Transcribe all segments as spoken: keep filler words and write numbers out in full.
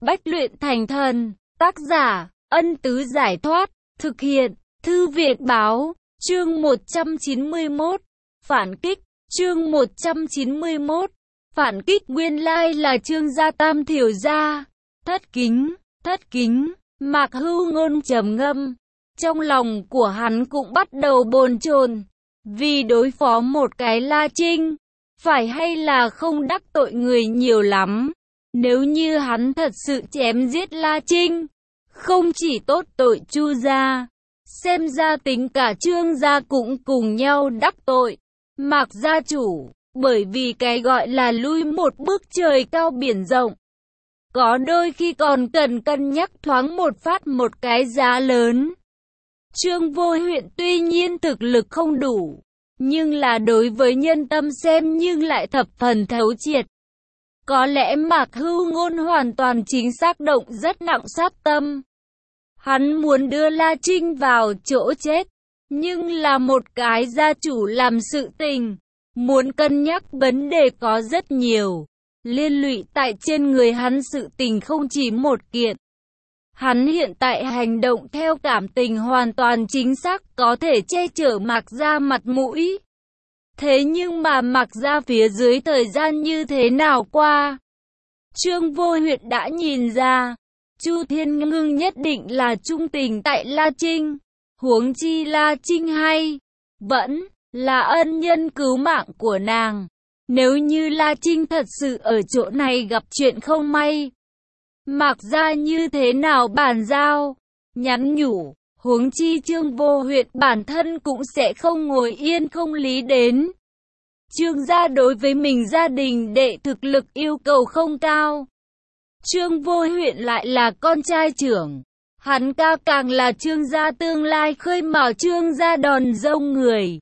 bách luyện thành thần. Tác giả, Ân Tứ Giải Thoát. Thực hiện, Thư Việt Báo. Chương một trăm chín mươi mốt. Phản kích. Chương một trăm chín mươi mốt. Phản kích nguyên lai là Trương gia Tam Thiểu gia. Thất kính, thất kính. Mạc Hưu Ngôn trầm ngâm. Trong lòng của hắn cũng bắt đầu bồn chồn. Vì đối phó một cái La Trinh, phải hay là không đắc tội người nhiều lắm. Nếu như hắn thật sự chém giết La Trinh, không chỉ tốt tội Chu gia, xem ra tính cả Trương gia cũng cùng nhau đắc tội. Mạc gia chủ, bởi vì cái gọi là lui một bước trời cao biển rộng, có đôi khi còn cần cân nhắc thoáng một phát một cái giá lớn. Trương Vô Huyện tuy nhiên thực lực không đủ, nhưng là đối với nhân tâm xem nhưng lại thập phần thấu triệt. Có lẽ Mạc Hưu Ngôn hoàn toàn chính xác động rất nặng sát tâm. Hắn muốn đưa La Trinh vào chỗ chết, nhưng là một cái gia chủ làm sự tình, muốn cân nhắc vấn đề có rất nhiều. Liên lụy tại trên người hắn sự tình không chỉ một kiện. Hắn hiện tại hành động theo cảm tình hoàn toàn chính xác có thể che chở Mạc gia mặt mũi. Thế nhưng mà Mạc gia phía dưới thời gian như thế nào qua? Trương Vô Huyện đã nhìn ra, Chu Thiên Ngưng nhất định là trung tình tại La Trinh. Huống chi La Trinh hay vẫn là ân nhân cứu mạng của nàng. Nếu như La Trinh thật sự ở chỗ này gặp chuyện không may, Mạc gia như thế nào bàn giao? Nhắn nhủ, huống chi Trương Vô Huyện bản thân cũng sẽ không ngồi yên không lý đến. Trương gia đối với mình gia đình đệ thực lực yêu cầu không cao. Trương Vô Huyện lại là con trai trưởng. Hắn ca càng là Trương gia tương lai khơi mào Trương gia đòn rông người.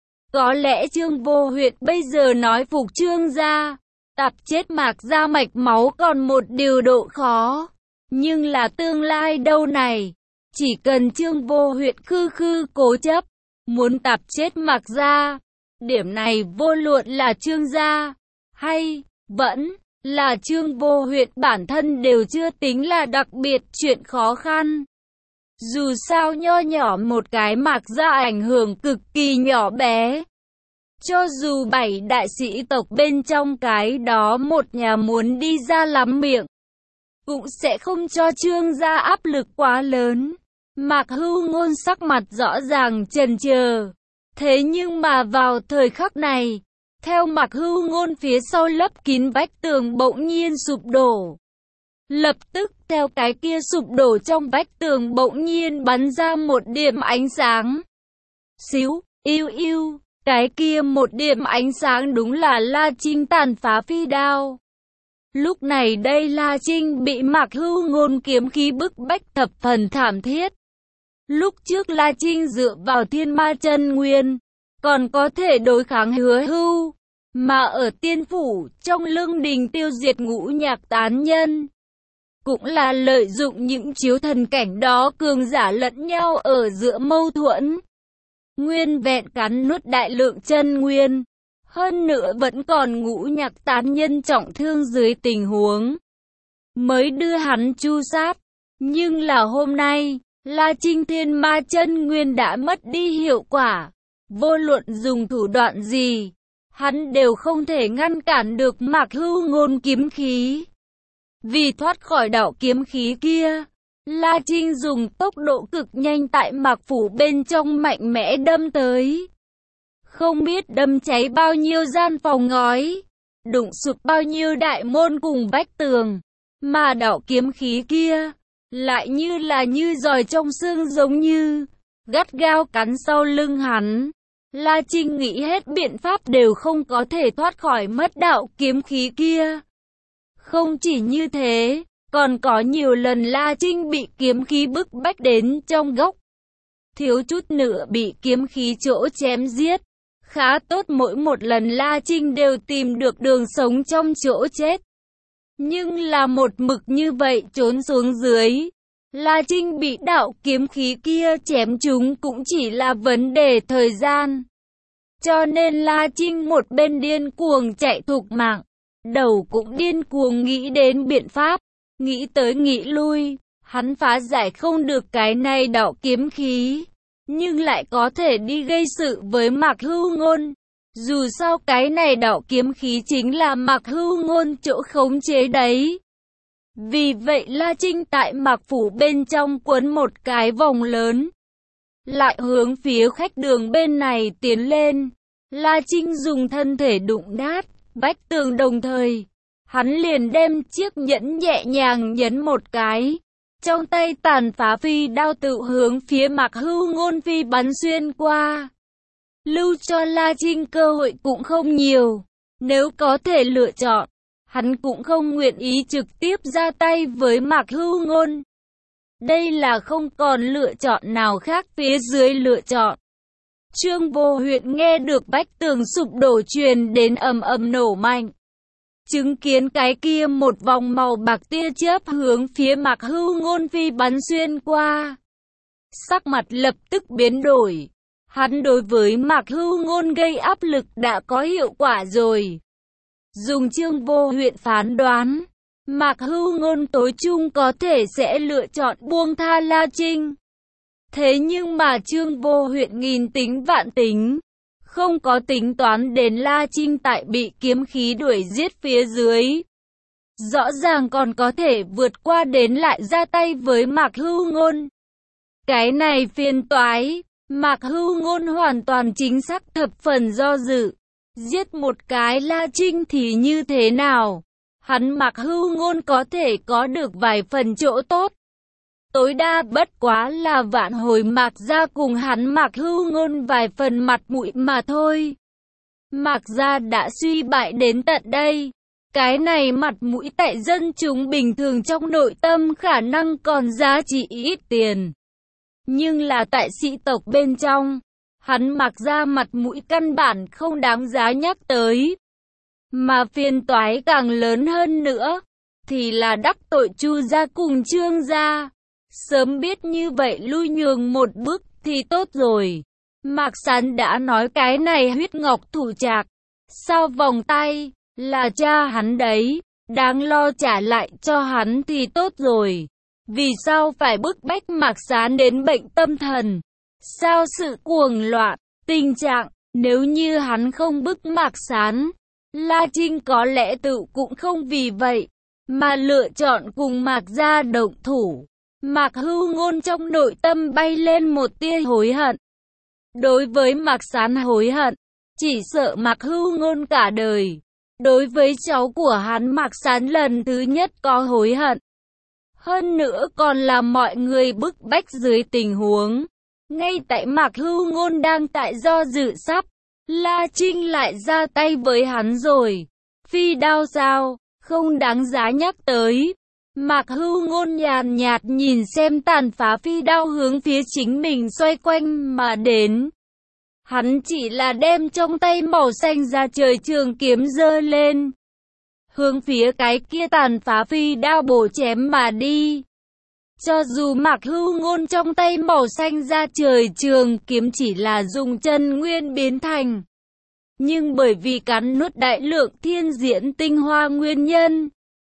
Có lẽ Trương Vô Huyện bây giờ nói phục Trương gia, tập chết Mạc gia mạch máu còn một điều độ khó. Nhưng là tương lai đâu này? Chỉ cần Trương Vô Huyện khư khư cố chấp, muốn tập chết Mạc gia, điểm này vô luận là Trương gia, hay vẫn là Trương Vô Huyện bản thân đều chưa tính là đặc biệt chuyện khó khăn. Dù sao nho nhỏ một cái Mạc gia ảnh hưởng cực kỳ nhỏ bé. Cho dù bảy đại sĩ tộc bên trong cái đó một nhà muốn đi ra lắm miệng, cũng sẽ không cho Trương gia áp lực quá lớn. Mạc Hưu Ngôn sắc mặt rõ ràng chần chờ. Thế nhưng mà vào thời khắc này, theo Mạc Hưu Ngôn phía sau lấp kín vách tường bỗng nhiên sụp đổ. Lập tức theo cái kia sụp đổ trong vách tường bỗng nhiên bắn ra một điểm ánh sáng. Xíu, yêu yêu, cái kia một điểm ánh sáng đúng là La Trinh tàn phá phi đao. Lúc này đây La Trinh bị Mạc Hưu Ngôn kiếm khí bức bách thập phần thảm thiết. Lúc trước La Trinh dựa vào thiên ma chân nguyên, còn có thể đối kháng Hứa Hưu, mà ở tiên phủ trong lương đình tiêu diệt ngũ nhạc tán nhân. Cũng là lợi dụng những chiếu thần cảnh đó cường giả lẫn nhau ở giữa mâu thuẫn. Nguyên vẹn cắn nuốt đại lượng chân nguyên. Hơn nữa vẫn còn ngũ nhạc tán nhân trọng thương dưới tình huống mới đưa hắn chu sát. Nhưng là hôm nay, La Trinh thiên ma chân nguyên đã mất đi hiệu quả. Vô luận dùng thủ đoạn gì, hắn đều không thể ngăn cản được Mạc Hưu Ngôn kiếm khí. Vì thoát khỏi đạo kiếm khí kia, La Trinh dùng tốc độ cực nhanh tại Mạc phủ bên trong mạnh mẽ đâm tới. Không biết đâm cháy bao nhiêu gian phòng ngói, đụng sụp bao nhiêu đại môn cùng vách tường, mà đạo kiếm khí kia lại như là như giòi trong xương giống như gắt gao cắn sau lưng hắn. La Trinh nghĩ hết biện pháp đều không có thể thoát khỏi mất đạo kiếm khí kia. Không chỉ như thế, còn có nhiều lần La Trinh bị kiếm khí bức bách đến trong góc, thiếu chút nữa bị kiếm khí chỗ chém giết. Khá tốt mỗi một lần La Trinh đều tìm được đường sống trong chỗ chết. Nhưng là một mực như vậy trốn xuống dưới, La Trinh bị đạo kiếm khí kia chém trúng cũng chỉ là vấn đề thời gian. Cho nên La Trinh một bên điên cuồng chạy thục mạng, đầu cũng điên cuồng nghĩ đến biện pháp. Nghĩ tới nghĩ lui, hắn phá giải không được cái này đạo kiếm khí, nhưng lại có thể đi gây sự với Mạc Hưu Ngôn. Dù sao cái này đạo kiếm khí chính là Mạc Hưu Ngôn chỗ khống chế đấy. Vì vậy La Trinh tại Mạc Phủ bên trong quấn một cái vòng lớn, lại hướng phía khách đường bên này tiến lên. La Trinh dùng thân thể đụng nát vách tường, đồng thời hắn liền đem chiếc nhẫn nhẹ nhàng nhấn một cái, trong tay tàn phá phi đao tự hướng phía Mạc Hưu Ngôn phi bắn xuyên qua. Lưu cho La Trinh cơ hội cũng không nhiều, nếu có thể lựa chọn, hắn cũng không nguyện ý trực tiếp ra tay với Mạc Hưu Ngôn. Đây là không còn lựa chọn nào khác phía dưới lựa chọn. Trương Vô Huyện nghe được vách tường sụp đổ truyền đến ầm ầm nổ mạnh, chứng kiến cái kia một vòng màu bạc tia chớp hướng phía Mạc Hưu Ngôn phi bắn xuyên qua, sắc mặt lập tức biến đổi. Hắn đối với Mạc Hưu Ngôn gây áp lực đã có hiệu quả rồi. Dùng Trương Vô Huyện phán đoán, Mạc Hưu Ngôn tối chung có thể sẽ lựa chọn buông tha La Trinh. Thế nhưng mà Trương Vô Huyện nghìn tính vạn tính, không có tính toán đến La Trinh tại bị kiếm khí đuổi giết phía dưới, rõ ràng còn có thể vượt qua đến lại ra tay với Mạc Hưu Ngôn. Cái này phiền toái. Mạc Hưu Ngôn hoàn toàn chính xác thập phần do dự. Giết một cái La Trinh thì như thế nào? Hắn Mạc Hưu Ngôn có thể có được vài phần chỗ tốt, tối đa bất quá là vạn hồi Mạc gia cùng hắn Mạc Hưu Ngôn vài phần mặt mũi mà thôi. Mạc gia đã suy bại đến tận đây, cái này mặt mũi tại dân chúng bình thường trong nội tâm khả năng còn giá trị ít tiền, nhưng là tại sĩ tộc bên trong, hắn Mạc gia mặt mũi căn bản không đáng giá nhắc tới. Mà phiền toái càng lớn hơn nữa, thì là đắc tội Chu gia cùng Trương gia. Sớm biết như vậy lui nhường một bước thì tốt rồi. Mạc Sán đã nói cái này huyết ngọc thủ trạc, sao vòng tay, là cha hắn đấy, đáng lo trả lại cho hắn thì tốt rồi. Vì sao phải bức bách Mạc Sán đến bệnh tâm thần? Sao sự cuồng loạn, tình trạng, nếu như hắn không bức Mạc Sán, La Trinh có lẽ tự cũng không vì vậy, mà lựa chọn cùng Mạc gia động thủ. Mạc Hưu Ngôn trong nội tâm bay lên một tia hối hận. Đối với Mạc Sán hối hận, chỉ sợ Mạc Hưu Ngôn cả đời. Đối với cháu của hắn Mạc Sán lần thứ nhất có hối hận. Hơn nữa còn là mọi người bức bách dưới tình huống. Ngay tại Mạc Hưu Ngôn đang tại do dự sắp, La Trinh lại ra tay với hắn rồi. Phi đao sao, không đáng giá nhắc tới. Mạc Hưu Ngôn nhàn nhạt nhìn xem tàn phá phi đao hướng phía chính mình xoay quanh mà đến. Hắn chỉ là đem trong tay màu xanh ra trời trường kiếm giơ lên, hướng phía cái kia tàn phá phi đao bổ chém mà đi. Cho dù Mạc Hưu Ngôn trong tay màu xanh ra trời trường kiếm chỉ là dùng chân nguyên biến thành, nhưng bởi vì cắn nuốt đại lượng thiên diễn tinh hoa nguyên nhân,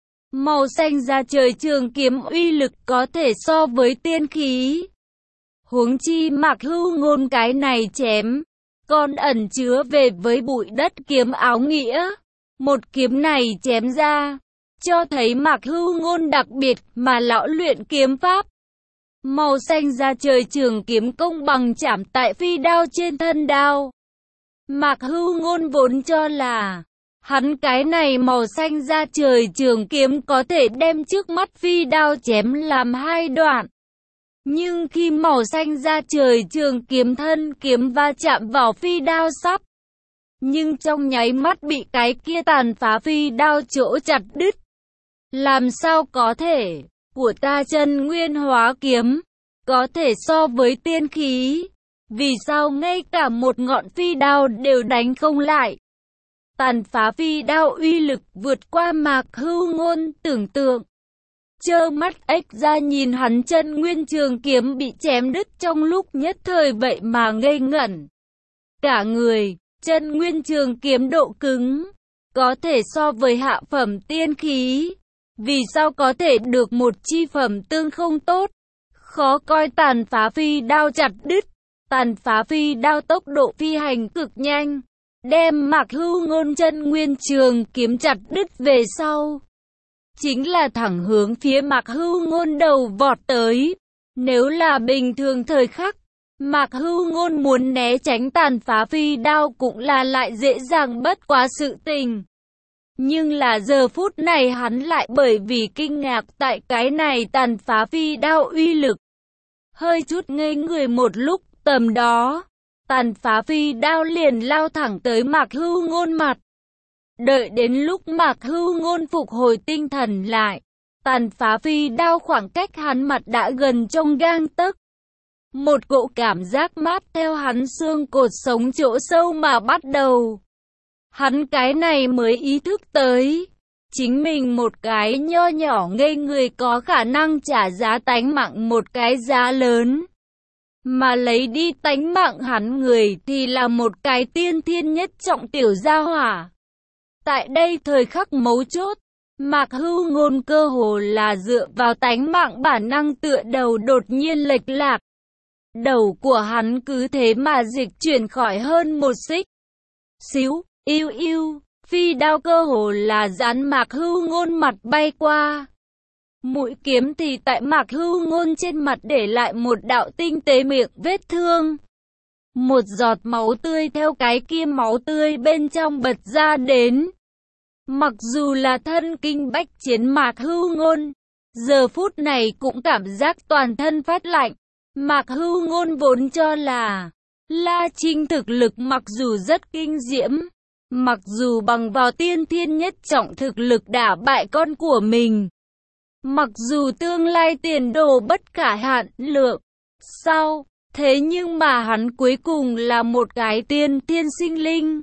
màu xanh ra trời trường kiếm uy lực có thể so với tiên khí. Huống chi Mạc Hưu Ngôn cái này chém, còn ẩn chứa về với bụi đất kiếm áo nghĩa. Một kiếm này chém ra, cho thấy Mạc Hưu Ngôn đặc biệt mà lão luyện kiếm pháp. Màu xanh ra trời trường kiếm công bằng chạm tại phi đao trên thân đao. Mạc Hưu Ngôn vốn cho là hắn cái này màu xanh ra trời trường kiếm có thể đem trước mắt phi đao chém làm hai đoạn. Nhưng khi màu xanh ra trời trường kiếm thân kiếm va chạm vào phi đao sắp, nhưng trong nháy mắt bị cái kia tàn phá phi đao chỗ chặt đứt. Làm sao có thể, của ta chân nguyên hóa kiếm, có thể so với tiên khí, vì sao ngay cả một ngọn phi đao đều đánh không lại. Tàn phá phi đao uy lực vượt qua Mạc Hưu Ngôn tưởng tượng. Trơ mắt ếch ra nhìn hắn chân nguyên trường kiếm bị chém đứt trong lúc nhất thời vậy mà ngây ngẩn. Cả người, chân nguyên trường kiếm độ cứng, có thể so với hạ phẩm tiên khí. Vì sao có thể được một chi phẩm tương không tốt? Khó coi tàn phá phi đao chặt đứt. Tàn phá phi đao tốc độ phi hành cực nhanh, đem Mạc Hưu Ngôn chân nguyên trường kiếm chặt đứt về sau. Chính là thẳng hướng phía Mạc Hưu Ngôn đầu vọt tới. Nếu là bình thường thời khắc, Mạc Hưu Ngôn muốn né tránh tàn phá phi đao cũng là lại dễ dàng bất quá sự tình. Nhưng là giờ phút này hắn lại bởi vì kinh ngạc tại cái này tàn phá phi đao uy lực. Hơi chút ngây người một lúc, tầm đó, tàn phá phi đao liền lao thẳng tới Mạc Hưu Ngôn mặt. Đợi đến lúc Mạc Hưu Ngôn phục hồi tinh thần lại, tàn phá phi đao khoảng cách hắn mặt đã gần trong gang tấc. Một cỗ cảm giác mát theo hắn xương cột sống chỗ sâu mà bắt đầu. Hắn cái này mới ý thức tới, chính mình một cái nho nhỏ ngây người có khả năng trả giá tánh mạng một cái giá lớn. Mà lấy đi tánh mạng hắn người thì là một cái tiên thiên nhất trọng tiểu gia hỏa. Tại đây thời khắc mấu chốt, Mạc Hưu Ngôn cơ hồ là dựa vào tánh mạng bản năng tựa đầu đột nhiên lệch lạc. Đầu của hắn cứ thế mà dịch chuyển khỏi hơn một xích. Xíu, yêu yêu, phi đao cơ hồ là dán Mạc Hưu Ngôn mặt bay qua. Mũi kiếm thì tại Mạc Hưu Ngôn trên mặt để lại một đạo tinh tế miệng vết thương. Một giọt máu tươi theo cái kia máu tươi bên trong bật ra đến. Mặc dù là thân kinh bách chiến Mạc Hưu Ngôn, giờ phút này cũng cảm giác toàn thân phát lạnh. Mạc Hưu Ngôn vốn cho là La Trinh thực lực mặc dù rất kinh diễm, mặc dù bằng vào tiên thiên nhất trọng thực lực đả bại con của mình, mặc dù tương lai tiền đồ bất khả hạn lượng, sao, thế nhưng mà hắn cuối cùng là một cái tiên thiên sinh linh.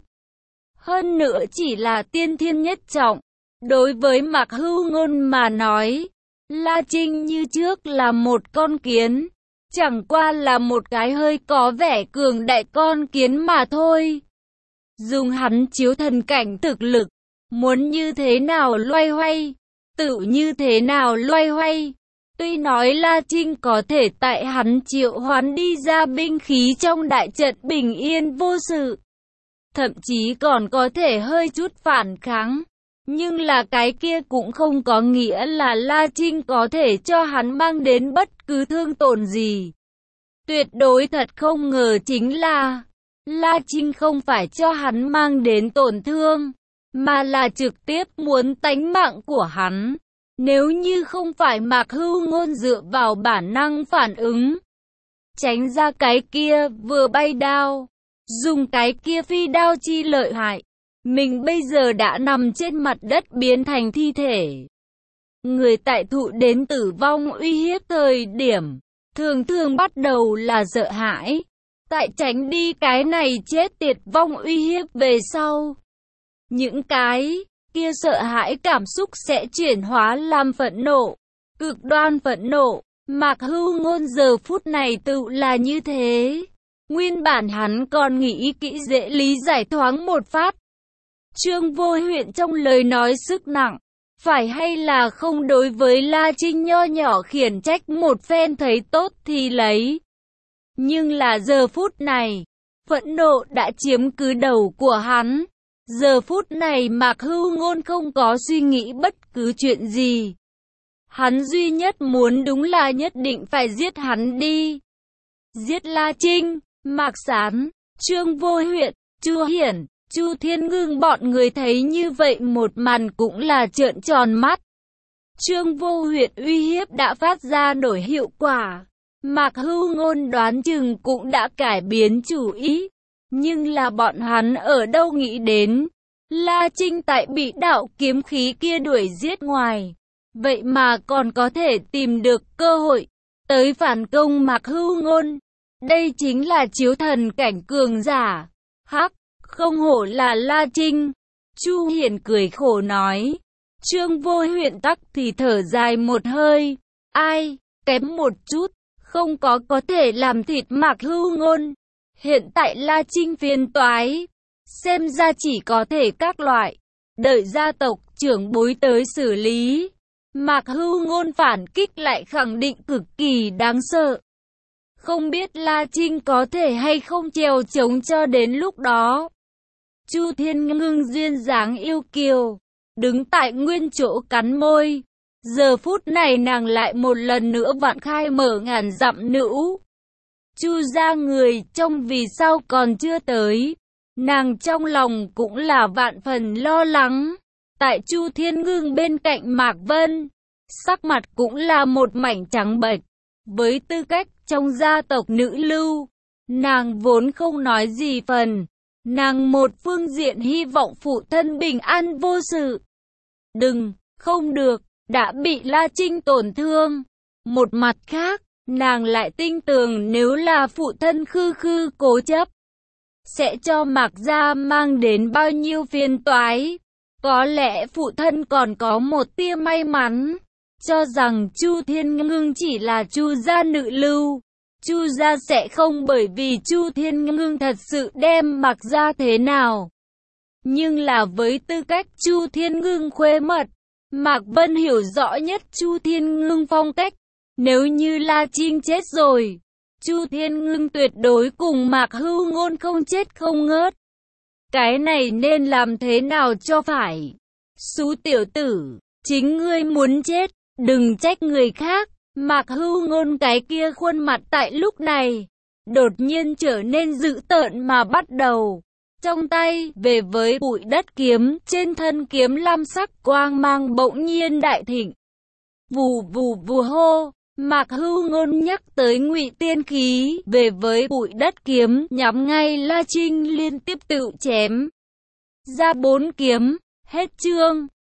Hơn nữa chỉ là tiên thiên nhất trọng. Đối với Mạc Hưu Ngôn mà nói, La Trinh như trước là một con kiến, chẳng qua là một cái hơi có vẻ cường đại con kiến mà thôi. Dùng hắn chiếu thần cảnh thực lực, muốn như thế nào loay hoay, tự như thế nào loay hoay. Tuy nói La Trinh có thể tại hắn triệu hoán đi ra binh khí trong đại trận bình yên vô sự, thậm chí còn có thể hơi chút phản kháng, nhưng là cái kia cũng không có nghĩa là La Trinh có thể cho hắn mang đến bất cứ thương tổn gì. Tuyệt đối thật không ngờ chính là La Trinh không phải cho hắn mang đến tổn thương, mà là trực tiếp muốn tánh mạng của hắn. Nếu như không phải Mạc Hưu Ngôn dựa vào bản năng phản ứng, tránh ra cái kia vừa bay đao, dùng cái kia phi đao chi lợi hại, mình bây giờ đã nằm trên mặt đất biến thành thi thể. Người tại thụ đến tử vong uy hiếp thời điểm, thường thường bắt đầu là sợ hãi. Tại tránh đi cái này chết tiệt vong uy hiếp về sau, những cái kia sợ hãi cảm xúc sẽ chuyển hóa làm phẫn nộ, cực đoan phẫn nộ. Mạc Hưu Ngôn giờ phút này tự là như thế. Nguyên bản hắn còn nghĩ kỹ dễ lý giải thoáng một phát. Trương Vô Huyện trong lời nói sức nặng, phải hay là không đối với La Trinh nho nhỏ khiển trách một phen thấy tốt thì lấy. Nhưng là giờ phút này, phẫn nộ đã chiếm cứ đầu của hắn. Giờ phút này Mạc Hưu Ngôn không có suy nghĩ bất cứ chuyện gì. Hắn duy nhất muốn đúng là nhất định phải giết hắn đi. Giết La Trinh, Mạc Sán, Trương Vô Huyện, Chu Hiển, Chu Thiên Ngưng bọn người thấy như vậy một màn cũng là trợn tròn mắt. Trương Vô Huyện uy hiếp đã phát ra nổi hiệu quả. Mạc Hưu Ngôn đoán chừng cũng đã cải biến chủ ý. Nhưng là bọn hắn ở đâu nghĩ đến, La Trinh tại bị đạo kiếm khí kia đuổi giết ngoài, vậy mà còn có thể tìm được cơ hội tới phản công Mạc Hưu Ngôn. Đây chính là chiếu thần cảnh cường giả. Hắc, không hổ là La Trinh. Chu Hiển cười khổ nói. Trương Vô Huyện tắc thì thở dài một hơi. Ai, kém một chút, không có có thể làm thịt Mạc Hưu Ngôn. Hiện tại La Trinh phiền toái, xem ra chỉ có thể các loại, đợi gia tộc trưởng bối tới xử lý. Mạc Hưu Ngôn phản kích lại khẳng định cực kỳ đáng sợ. Không biết La Trinh có thể hay không trèo chống cho đến lúc đó. Chu Thiên Ngưng duyên dáng yêu kiều, đứng tại nguyên chỗ cắn môi. Giờ phút này nàng lại một lần nữa vạn khai mở ngàn dặm nữ. Chu gia người trong vì sao còn chưa tới. Nàng trong lòng cũng là vạn phần lo lắng. Tại Chu Thiên Ngưng bên cạnh Mạc Vân, sắc mặt cũng là một mảnh trắng bệch. Với tư cách trong gia tộc nữ lưu, nàng vốn không nói gì phần. Nàng một phương diện hy vọng phụ thân bình an vô sự. Đừng, không được, đã bị La Trinh tổn thương. Một mặt khác, nàng lại tin tưởng nếu là phụ thân khư khư cố chấp, sẽ cho Mạc gia mang đến bao nhiêu phiền toái. Có lẽ phụ thân còn có một tia may mắn, cho rằng Chu Thiên Ngưng chỉ là Chu gia nữ lưu. Chu gia sẽ không bởi vì Chu Thiên Ngưng thật sự đem Mạc gia thế nào. Nhưng là với tư cách Chu Thiên Ngưng khuê mật, Mạc Vân hiểu rõ nhất Chu Thiên Ngưng phong cách. Nếu như La Trinh chết rồi, Chu Thiên Ngưng tuyệt đối cùng Mạc Hưu Ngôn không chết không ngớt. Cái này nên làm thế nào cho phải? Xú tiểu tử, chính ngươi muốn chết, đừng trách người khác. Mạc Hưu Ngôn cái kia khuôn mặt tại lúc này đột nhiên trở nên dữ tợn mà bắt đầu. Trong tay về với bụi đất kiếm, trên thân kiếm lam sắc quang mang bỗng nhiên đại thịnh. Vù vù vù hô, Mạc Hưu Ngôn nhắc tới Ngụy Tiên khí, về với bụi đất kiếm, nhắm ngay La Trinh liên tiếp tự chém ra bốn kiếm. Hết chương.